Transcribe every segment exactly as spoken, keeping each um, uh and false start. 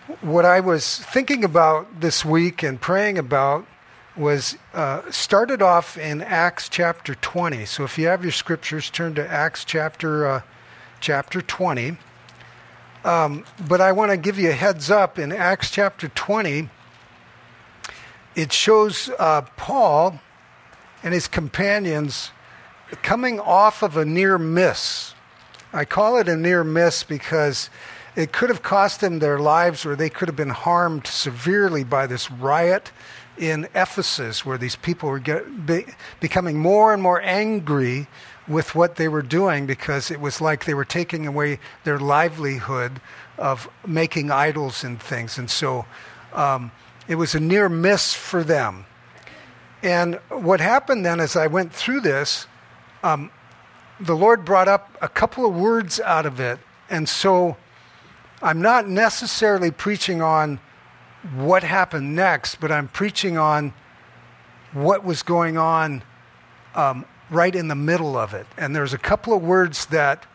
what I was thinking about this week and praying about was uh, started off in Acts chapter twenty. So if you have your scriptures, turn to Acts chapter uh, chapter twenty. Um, but I want to give you a heads up. In Acts chapter twenty, it shows uh, Paul and his companions coming off of a near miss. I call it a near miss because it could have cost them their lives, or they could have been harmed severely by this riot in Ephesus, where these people were get, be, becoming more and more angry with what they were doing, because it was like they were taking away their livelihood of making idols and things. And so um, it was a near miss for them. And what happened then, as I went through this, um, the Lord brought up a couple of words out of it. And so I'm not necessarily preaching on what happened next, but I'm preaching on what was going on um, right in the middle of it. And there's a couple of words that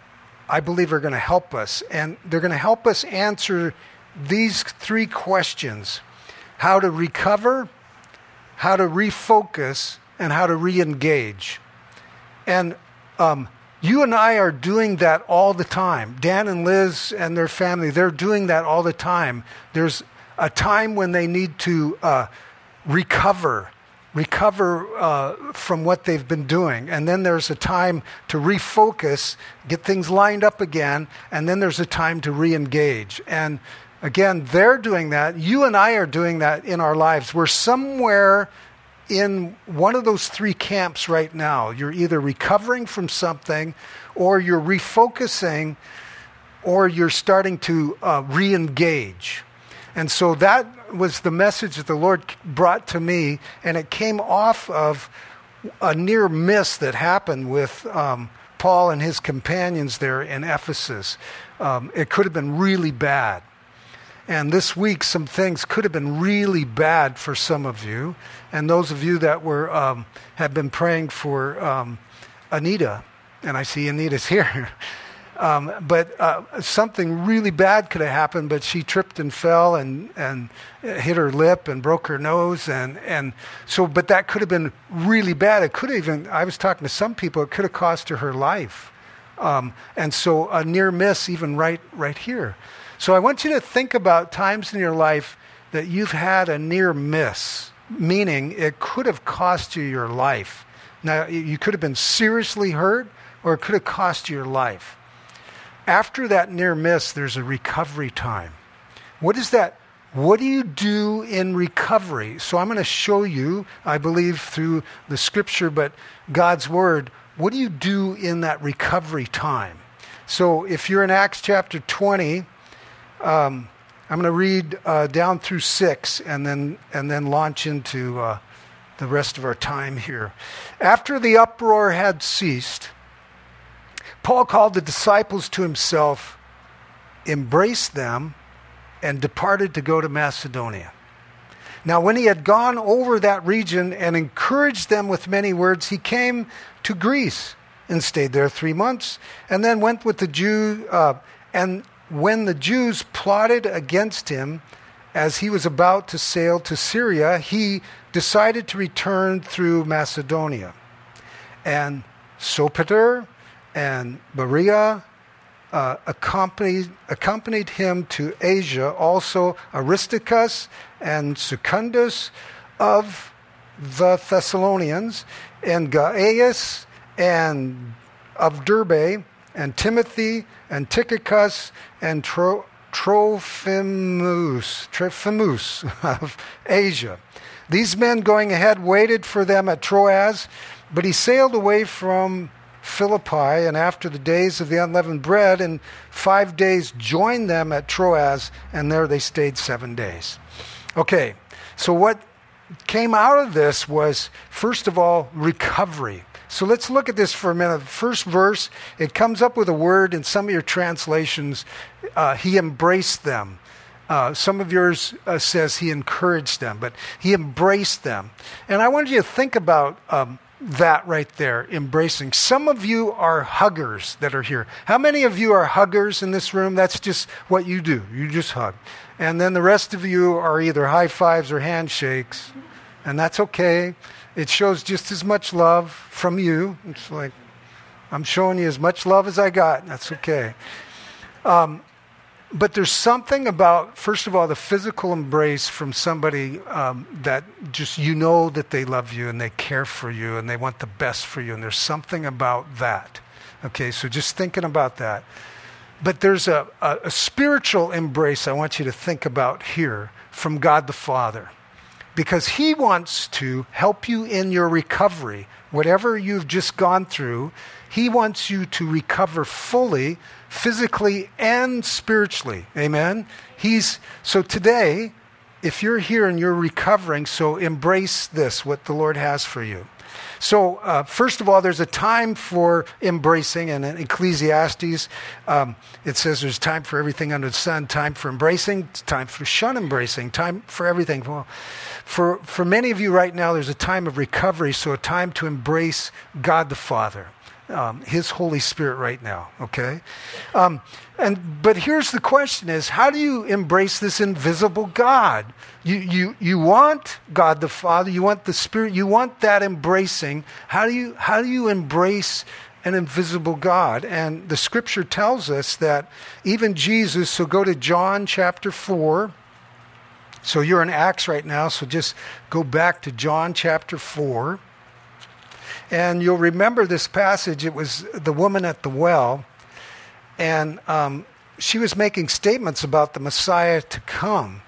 I believe are going to help us. And they're going to help us answer these three questions: how to recover, how to refocus, and how to re-engage. And um, you and I are doing that all the time. Dan and Liz and their family, they're doing that all the time. There's a time when they need to uh, recover, recover uh, from what they've been doing. And then there's a time to refocus, get things lined up again, and then there's a time to re-engage. And again, they're doing that. You and I are doing that in our lives. We're somewhere in one of those three camps right now. You're either recovering from something, or you're refocusing, or you're starting to uh, re-engage. And so that was the message that the Lord brought to me, and it came off of a near miss that happened with um, Paul and his companions there in Ephesus. Um, it could have been really bad. And this week, some things could have been really bad for some of you. And those of you that were um, have been praying for um, Anita, and I see Anita's here. um, but uh, something really bad could have happened, but she tripped and fell and, and hit her lip and broke her nose. And, and so, but that could have been really bad. It could have even, I was talking to some people, it could have cost her her life. Um, and so a near miss even right right here. So I want you to think about times in your life that you've had a near miss, meaning it could have cost you your life. Now, you could have been seriously hurt, or it could have cost you your life. After that near miss, there's a recovery time. What is that? What do you do in recovery? So I'm going to show you, I believe through the scripture, but God's word, what do you do in that recovery time? So if you're in Acts chapter twenty, Um, I'm going to read uh, down through six and then and then launch into uh, the rest of our time here. After the uproar had ceased, Paul called the disciples to himself, embraced them, and departed to go to Macedonia. Now, when he had gone over that region and encouraged them with many words, he came to Greece and stayed there three months, and then went with the Jew uh, and. When the Jews plotted against him as he was about to sail to Syria, he decided to return through Macedonia. And Sopater and Berea uh, accompanied, accompanied him to Asia, also Aristarchus and Secundus of the Thessalonians, and Gaius and of Derbe, and Timothy, and Tychicus, and Tro- Trophimus, Trophimus of Asia. These men going ahead waited for them at Troas, but he sailed away from Philippi, and after the days of the unleavened bread, in five days joined them at Troas, and there they stayed seven days. Okay, so what came out of this was, first of all, recovery. So let's look at this for a minute. First verse, it comes up with a word in some of your translations, uh, he embraced them. Uh, some of yours uh, says he encouraged them, but he embraced them. And I wanted you to think about um, that right there, embracing. Some of you are huggers that are here. How many of you are huggers in this room? That's just what you do. You just hug. And then the rest of you are either high fives or handshakes, and that's okay. It shows just as much love from you. It's like, I'm showing you as much love as I got. That's okay. Um, But there's something about, first of all, the physical embrace from somebody um, that just, you know that they love you and they care for you and they want the best for you. And there's something about that. Okay, so just thinking about that. But there's a, a, a spiritual embrace I want you to think about here from God the Father. Because he wants to help you in your recovery. Whatever you've just gone through, he wants you to recover fully, physically and spiritually. Amen? He's so today, if you're here and you're recovering, so embrace this, what the Lord has for you. So uh, first of all, there's a time for embracing, and in Ecclesiastes, um, it says there's time for everything under the sun, time for embracing, time for shun embracing, time for everything. Well, for, for many of you right now, there's a time of recovery, so a time to embrace God the Father. Um, his Holy Spirit right now, okay? Um, and but here's the question is, how do you embrace this invisible God? You, you, you want God the Father, you want the Spirit, you want that embracing. How do you, how do you embrace an invisible God? And the Scripture tells us that even Jesus, so go to John chapter four. So you're in Acts right now, so just go back to John chapter four. And you'll remember this passage. It was the woman at the well, and um, she was making statements about the Messiah to come.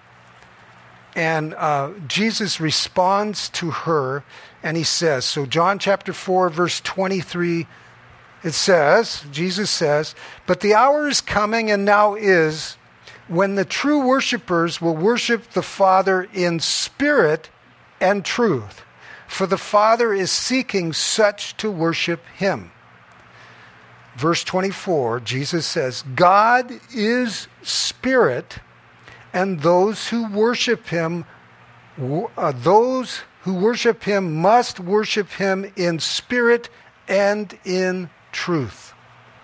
And uh, Jesus responds to her, and he says, so John chapter four, verse twenty-three, it says, Jesus says, "But the hour is coming, and now is, when the true worshipers will worship the Father in spirit and truth. For the Father is seeking such to worship him." Verse twenty-four, Jesus says, "God is spirit, and those who worship him, uh, those who worship him must worship him in spirit and in truth."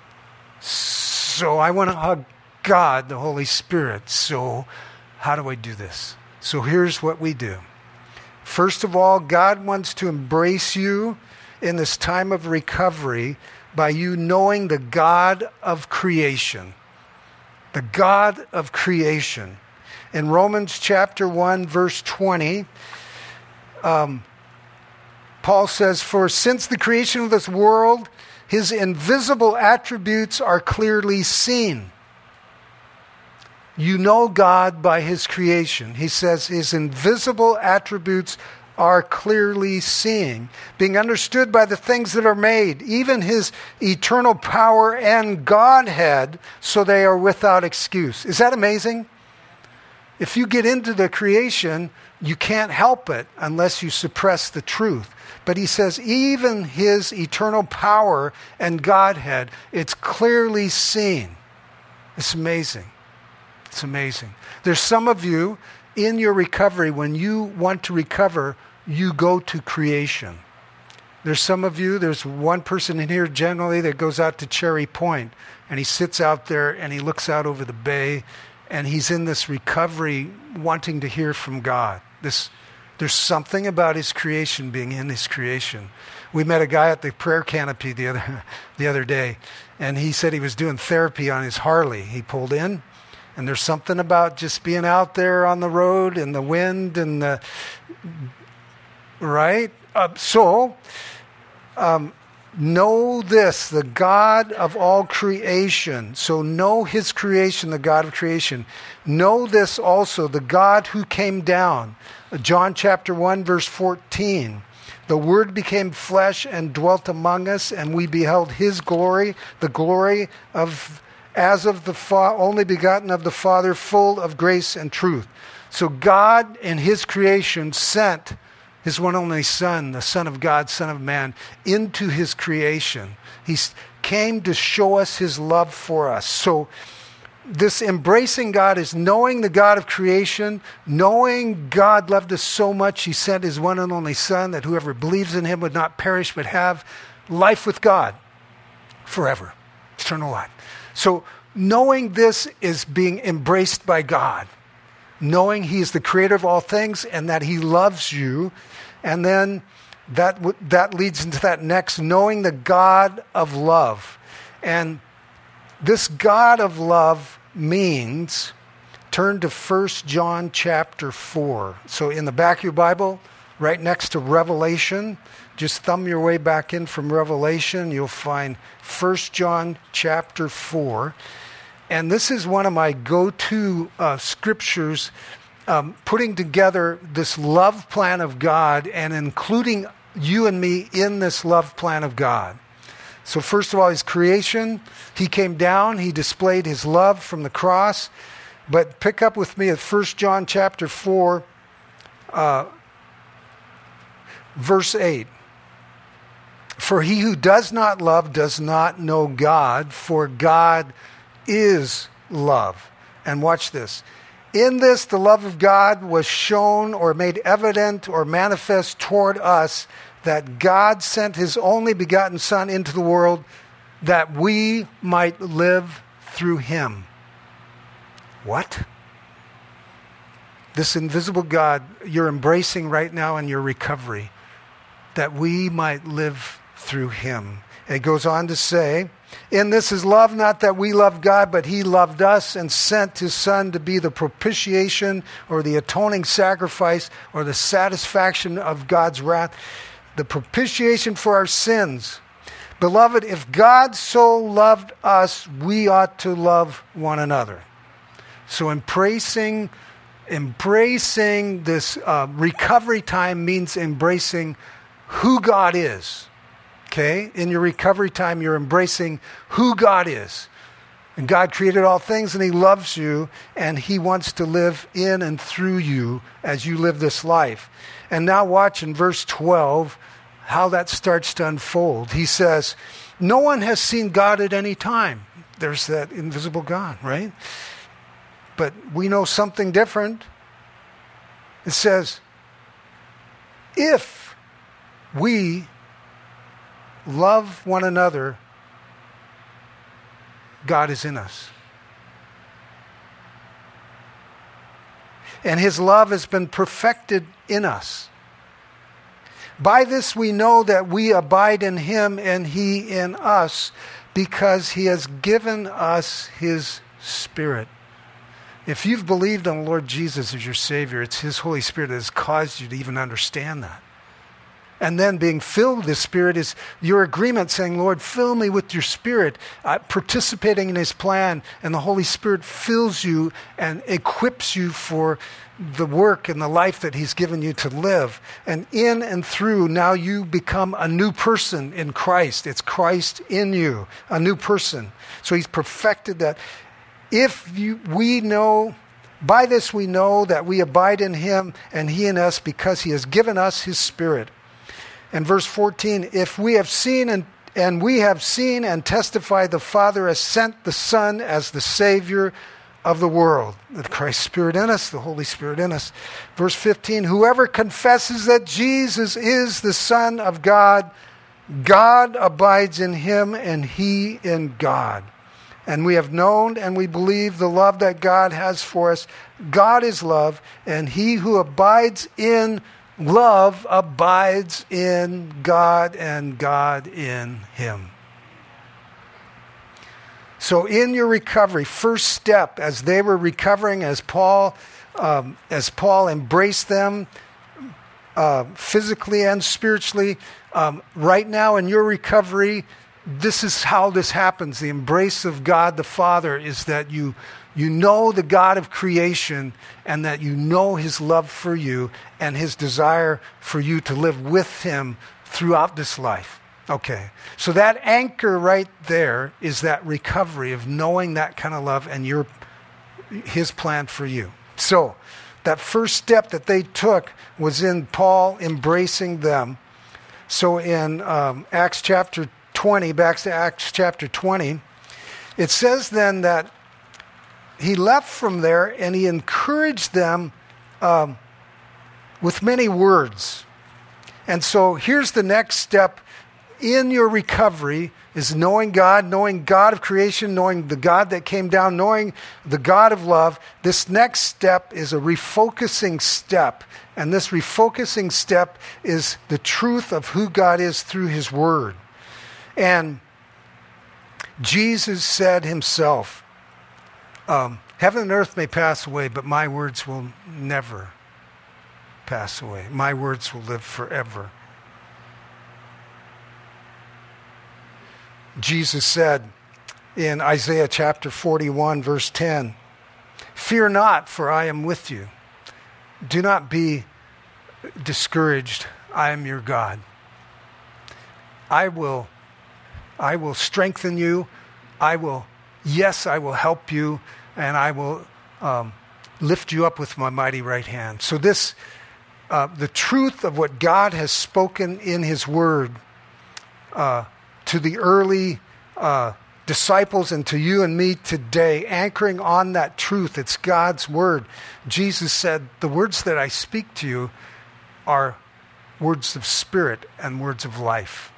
So I want to hug God, the Holy Spirit. So how do I do this? So here's what we do. First of all, God wants to embrace you in this time of recovery by you knowing the God of creation. The God of creation. In Romans chapter one, verse twenty, um, Paul says, "For since the creation of this world, his invisible attributes are clearly seen." You know God by his creation. He says his invisible attributes are clearly seen, being understood by the things that are made, even his eternal power and Godhead, so they are without excuse. Is that amazing? If you get into the creation, you can't help it unless you suppress the truth. But he says even his eternal power and Godhead, it's clearly seen. It's amazing. It's amazing. There's some of you in your recovery, when you want to recover, you go to creation. There's some of you, there's one person in here generally that goes out to Cherry Point, and he sits out there and he looks out over the bay, and he's in this recovery wanting to hear from God. This, there's something about his creation being in his creation. We met a guy at the prayer canopy the other, the other day, and he said he was doing therapy on his Harley. He pulled in. And there's something about just being out there on the road and the wind and the, right? Uh, so, um, know this, the God of all creation. So know his creation, the God of creation. Know this also, the God who came down. John chapter one, verse fourteen. "The Word became flesh and dwelt among us, and we beheld his glory, the glory of as of the fa- only begotten of the Father, full of grace and truth." So God in his creation sent his one only Son, the Son of God, Son of Man, into his creation. He came to show us his love for us. So this embracing God is knowing the God of creation, knowing God loved us so much, he sent his one and only Son, that whoever believes in him would not perish but have life with God forever, eternal life. So knowing this is being embraced by God, knowing he is the creator of all things and that he loves you. And then that that leads into that next, knowing the God of love. And this God of love means, turn to First John chapter four. So in the back of your Bible, right next to Revelation, just thumb your way back in from Revelation, you'll find First John chapter four. And this is one of my go-to uh, scriptures, um, putting together this love plan of God and including you and me in this love plan of God. So first of all, his creation, he came down, he displayed his love from the cross. But pick up with me at First John chapter four, uh, verse eight. For he who does not love does not know God, for God is love. And watch this. In this, the love of God was shown or made evident or manifest toward us, that God sent his only begotten Son into the world that we might live through him. What? This invisible God you're embracing right now in your recovery, that we might live through him. It goes on to say, in this is love, not that we love God, but he loved us and sent his Son to be the propitiation or the atoning sacrifice or the satisfaction of God's wrath, the propitiation for our sins. Beloved, if God so loved us, we ought to love one another. So embracing, embracing this uh, recovery time means embracing who God is. Okay? In your recovery time, you're embracing who God is. And God created all things and he loves you and he wants to live in and through you as you live this life. And now watch in verse twelve how that starts to unfold. He says, no one has seen God at any time. There's that invisible God, right? But we know something different. It says, if we love one another, God is in us. And his love has been perfected in us. By this we know that we abide in him and he in us, because he has given us his Spirit. If you've believed on the Lord Jesus as your Savior, it's his Holy Spirit that has caused you to even understand that. And then being filled with the Spirit is your agreement saying, Lord, fill me with your Spirit, uh, participating in his plan, and the Holy Spirit fills you and equips you for the work and the life that he's given you to live. And in and through, now you become a new person in Christ. It's Christ in you, a new person. So he's perfected that. If you, we know, by this we know that we abide in him and he in us, because he has given us his Spirit. And verse fourteen, if we have seen and, and we have seen and testified the Father has sent the Son as the Savior of the world. The Christ Spirit in us, the Holy Spirit in us. Verse fifteen, whoever confesses that Jesus is the Son of God, God abides in him and he in God. And we have known and we believe the love that God has for us. God is love, and he who abides in love abides in God and God in him. So in your recovery, first step, as they were recovering, as Paul, um, as Paul embraced them uh, physically and spiritually, um, right now in your recovery, this is how this happens. The embrace of God the Father is that you You know the God of creation, and that you know his love for you and his desire for you to live with him throughout this life. Okay, so that anchor right there is that recovery of knowing that kind of love and your his plan for you. So that first step that they took was in Paul embracing them. So in um, Acts chapter twenty, back to Acts chapter twenty, it says then that he left from there and he encouraged them um, with many words. And so here's the next step in your recovery is knowing God, knowing God of creation, knowing the God that came down, knowing the God of love. This next step is a refocusing step. And this refocusing step is the truth of who God is through his word. And Jesus said himself, um, heaven and earth may pass away, but my words will never pass away. My words will live forever. Jesus said in Isaiah chapter forty-one, verse ten, "Fear not, for I am with you. Do not be discouraged. I am your God. I will, I will strengthen you. I will, yes, I will help you, and I will um, lift you up with my mighty right hand." So this, uh, the truth of what God has spoken in his word, uh, to the early uh, disciples and to you and me today, anchoring on that truth. It's God's word. Jesus said, the words that I speak to you are words of spirit and words of life.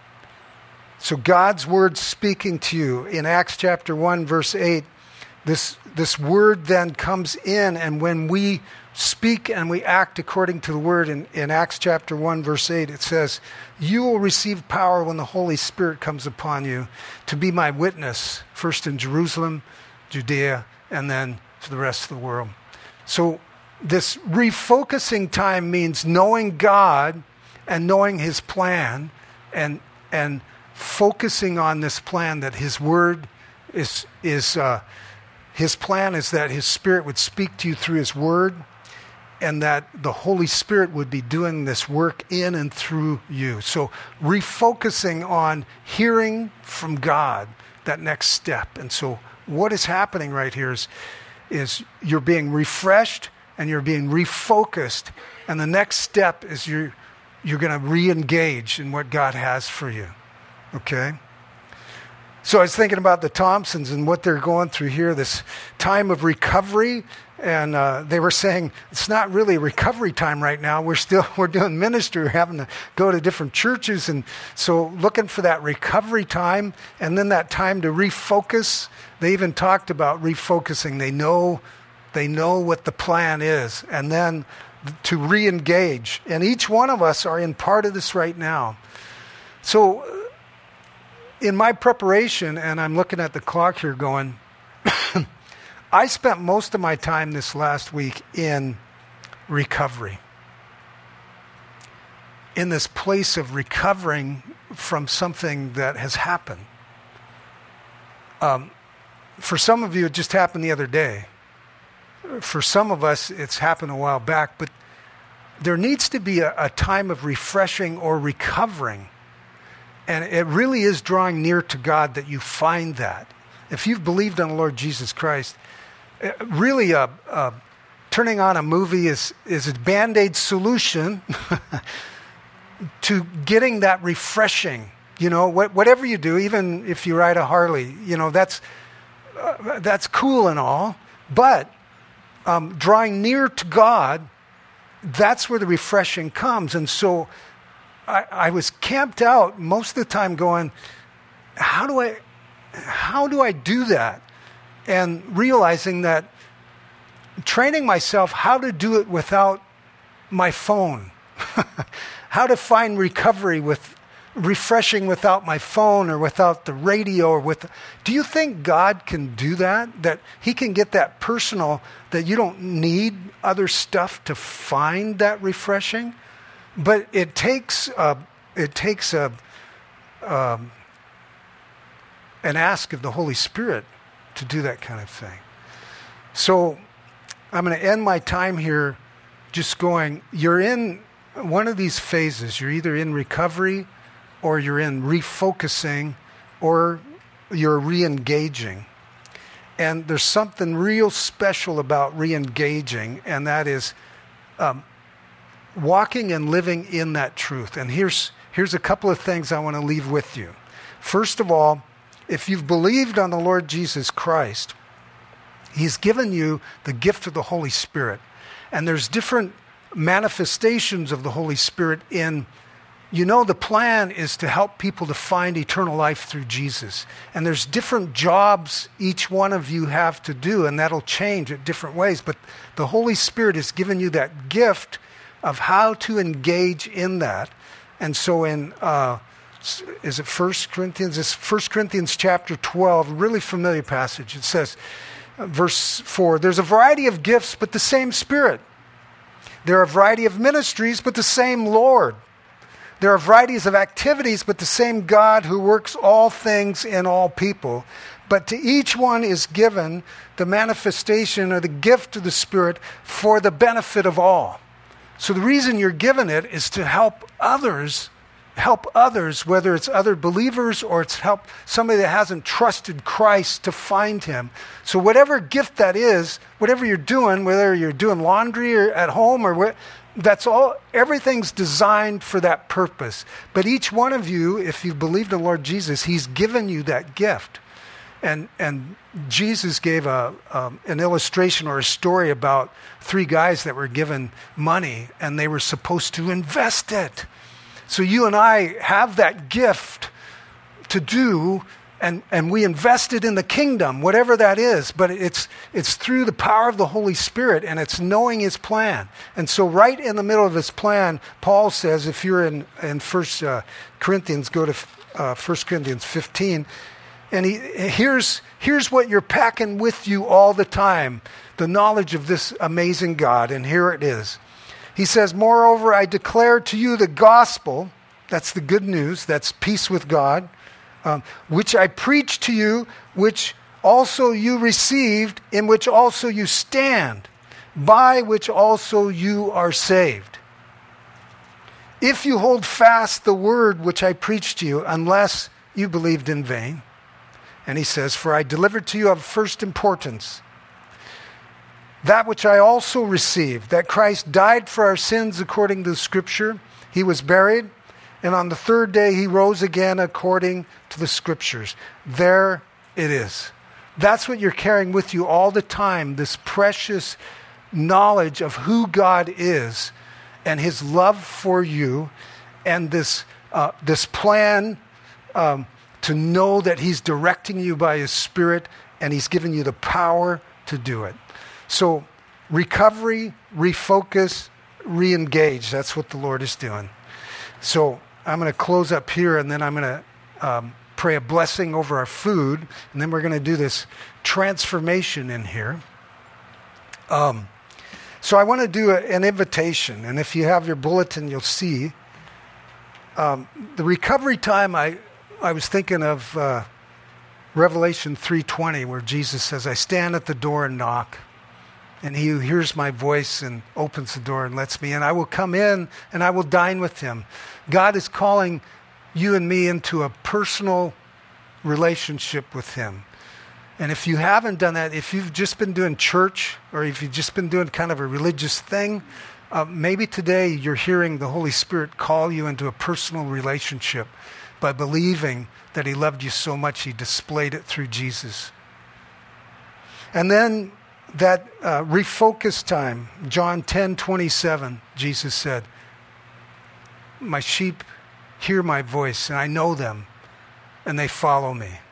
So God's word speaking to you in Acts chapter one, verse eight, this, this word then comes in, and when we speak and we act according to the word in, in Acts chapter one, verse eight, it says, "You will receive power when the Holy Spirit comes upon you to be my witness, first in Jerusalem, Judea, and then to the rest of the world." So this refocusing time means knowing God and knowing his plan and and focusing on this plan, that his word is, is uh, his plan is that his Spirit would speak to you through his word, and that the Holy Spirit would be doing this work in and through you. So refocusing on hearing from God, that next step. And so what is happening right here is, is you're being refreshed and you're being refocused. And the next step is you're, you're going to re-engage in what God has for you. Okay? So I was thinking about the Thompsons and what they're going through here, this time of recovery. And uh, they were saying, it's not really recovery time right now. We're still, we're doing ministry. We're having to go to different churches. And so looking for that recovery time and then that time to refocus. They even talked about refocusing. They know, they know what the plan is. And then to re-engage. And each one of us are in part of this right now. So in my preparation, and I'm looking at the clock here going, I spent most of my time this last week in recovery. In this place of recovering from something that has happened. Um, for some of you, it just happened the other day. For some of us, it's happened a while back. But there needs to be a, a time of refreshing or recovering. And it really is drawing near to God that you find that. If you've believed on the Lord Jesus Christ, really uh, uh, turning on a movie is, is a Band-Aid solution to getting that refreshing. You know, wh- whatever you do, even if you ride a Harley, you know, that's, uh, that's cool and all. But um, drawing near to God, that's where the refreshing comes. And so I, I was camped out most of the time going, how do I, how do I do that? And realizing that training myself how to do it without my phone, how to find recovery with refreshing without my phone or without the radio or with, do you think God can do that? That he can get that personal, that you don't need other stuff to find that refreshing? But it takes a, it takes a, um, an ask of the Holy Spirit to do that kind of thing. So I'm going to end my time here just going, you're in one of these phases. You're either in recovery or you're in refocusing or you're re-engaging. And there's something real special about re-engaging, and that is um, walking and living in that truth. And here's, here's a couple of things I want to leave with you. First of all, if you've believed on the Lord Jesus Christ, He's given you the gift of the Holy Spirit. And there's different manifestations of the Holy Spirit in, you know, the plan is to help people to find eternal life through Jesus. And there's different jobs each one of you have to do, and that'll change at different ways. But the Holy Spirit has given you that gift of how to engage in that. And so in, uh, is it First Corinthians? It's First Corinthians chapter twelve, really familiar passage. It says, uh, verse four, there's a variety of gifts, but the same Spirit. There are a variety of ministries, but the same Lord. There are varieties of activities, but the same God who works all things in all people. But to each one is given the manifestation or the gift of the Spirit for the benefit of all. So the reason you're given it is to help others, help others, whether it's other believers or it's help somebody that hasn't trusted Christ to find him. So whatever gift that is, whatever you're doing, whether you're doing laundry or at home or where, that's all, everything's designed for that purpose. But each one of you, if you've believed in the Lord Jesus, he's given you that gift. And and Jesus gave a um, an illustration or a story about three guys that were given money and they were supposed to invest it. So you and I have that gift to do, and, and we invest it in the kingdom, whatever that is. But it's it's through the power of the Holy Spirit, and it's knowing his plan. And so right in the middle of his plan, Paul says, if you're in, in First uh, Corinthians, go to uh, First Corinthians fifteen, and he, here's, here's what you're packing with you all the time, the knowledge of this amazing God. And here it is. He says, moreover, I declare to you the gospel, that's the good news, that's peace with God, um, which I preach to you, which also you received, in which also you stand, by which also you are saved. If you hold fast the word which I preached to you, unless you believed in vain. And he says, for I delivered to you of first importance that which I also received, that Christ died for our sins according to the Scripture. He was buried, and on the third day he rose again according to the Scriptures. There it is. That's what you're carrying with you all the time, this precious knowledge of who God is and his love for you, and this, uh, this plan um, to know that he's directing you by his Spirit, and he's given you the power to do it. So recovery, refocus, re-engage. That's what the Lord is doing. So I'm going to close up here, and then I'm going to um, pray a blessing over our food, and then we're going to do this transformation in here. Um, so I want to do a, an invitation, and if you have your bulletin, you'll see. Um, the recovery time, I, I was thinking of uh, Revelation three twenty, where Jesus says, I stand at the door and knock. And he who hears my voice and opens the door and lets me in, I will come in and I will dine with him. God is calling you and me into a personal relationship with him. And if you haven't done that, if you've just been doing church, or if you've just been doing kind of a religious thing, uh, maybe today you're hearing the Holy Spirit call you into a personal relationship by believing that he loved you so much he displayed it through Jesus. And then that uh, refocus time, John ten twenty-seven, Jesus said, my sheep hear my voice, and I know them, and they follow me.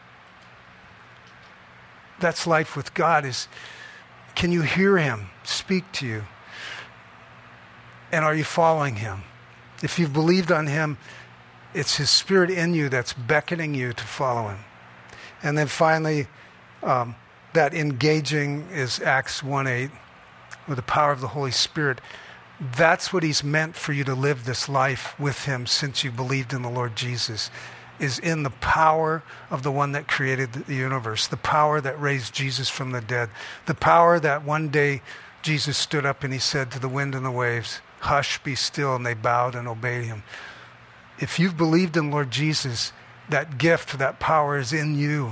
That's life with God, is can you hear him speak to you? And are you following him? If you've believed on him, it's his Spirit in you that's beckoning you to follow him. And then finally, um, that engaging is Acts one eight, with the power of the Holy Spirit. That's what he's meant for you to live this life with him since you believed in the Lord Jesus, is in the power of the one that created the universe, the power that raised Jesus from the dead, the power that one day Jesus stood up and he said to the wind and the waves, hush, be still, and they bowed and obeyed him. If you've believed in Lord Jesus, that gift, that power is in you.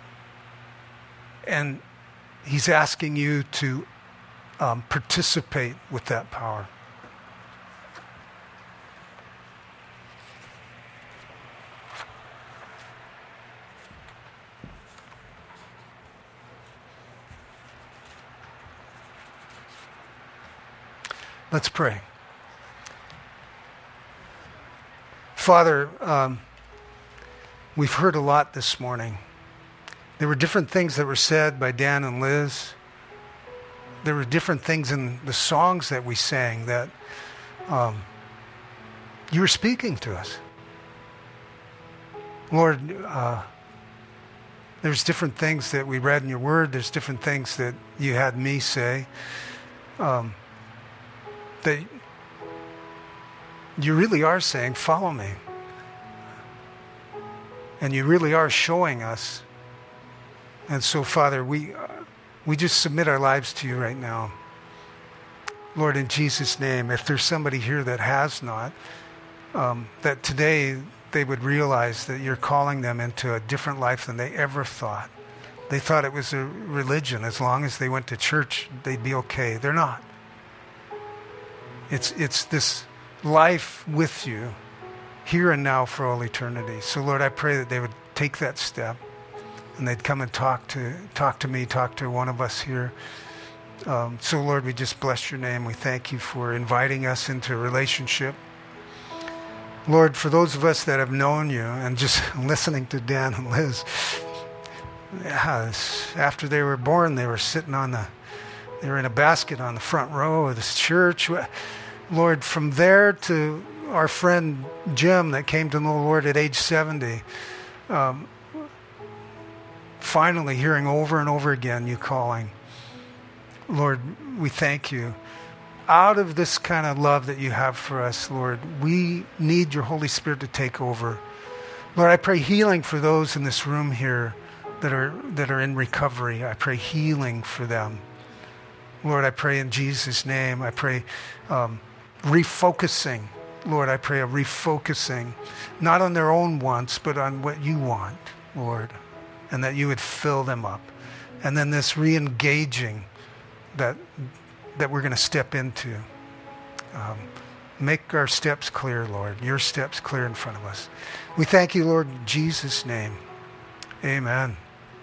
And he's asking you to um, participate with that power. Let's pray. Father, um, we've heard a lot this morning. There were different things that were said by Dan and Liz. There were different things in the songs that we sang that um, you were speaking to us. Lord, uh, there's different things that we read in your word. There's different things that you had me say. Um, that you really are saying, follow me. And you really are showing us. And so, Father, we uh, we just submit our lives to you right now. Lord, in Jesus' name, if there's somebody here that has not, um, that today they would realize that you're calling them into a different life than they ever thought. They thought it was a religion. As long as they went to church, they'd be okay. They're not. It's it's this life with you, here and now for all eternity. So, Lord, I pray that they would take that step and they'd come and talk to talk to me, talk to one of us here. Um, so, Lord, we just bless your name. We thank you for inviting us into a relationship. Lord, for those of us that have known you and just listening to Dan and Liz, yeah, after they were born, they were sitting on the, they were in a basket on the front row of this church. Lord, from there to our friend Jim that came to know the Lord at age seventy, um, finally hearing over and over again you calling. Lord, we thank you. Out of this kind of love that you have for us, Lord, we need your Holy Spirit to take over. Lord, I pray healing for those in this room here that are that are in recovery. I pray healing for them. Lord, I pray in Jesus' name. I pray um, refocusing. Lord, I pray a refocusing, not on their own wants, but on what you want, Lord, and that you would fill them up. And then this re-engaging that that we're going to step into. Um, make our steps clear, Lord, your steps clear in front of us. We thank you, Lord, in Jesus' name. Amen.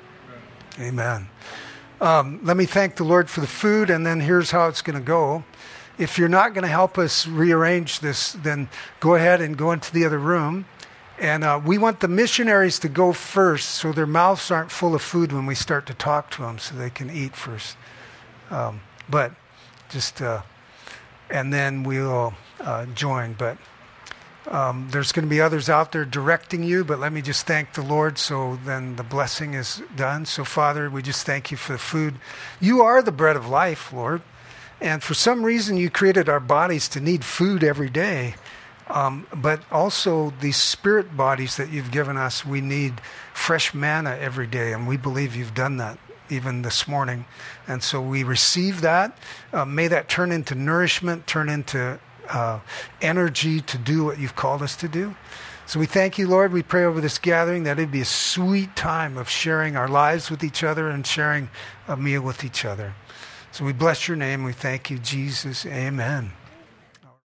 Amen. Um, let me thank the Lord for the food, and then here's how it's going to go. If you're not going to help us rearrange this, then go ahead and go into the other room. And uh, we want the missionaries to go first so their mouths aren't full of food when we start to talk to them, so they can eat first. Um, but just, uh, and then we'll uh, join. But um, there's going to be others out there directing you, but let me just thank the Lord so then the blessing is done. So, Father, we just thank you for the food. You are the bread of life, Lord. And for some reason, you created our bodies to need food every day. Um, but also these spirit bodies that you've given us, we need fresh manna every day. And we believe you've done that even this morning. And so we receive that. Uh, may that turn into nourishment, turn into uh, energy to do what you've called us to do. So we thank you, Lord. We pray over this gathering that it'd be a sweet time of sharing our lives with each other and sharing a meal with each other. So we bless your name. We thank you, Jesus. Amen.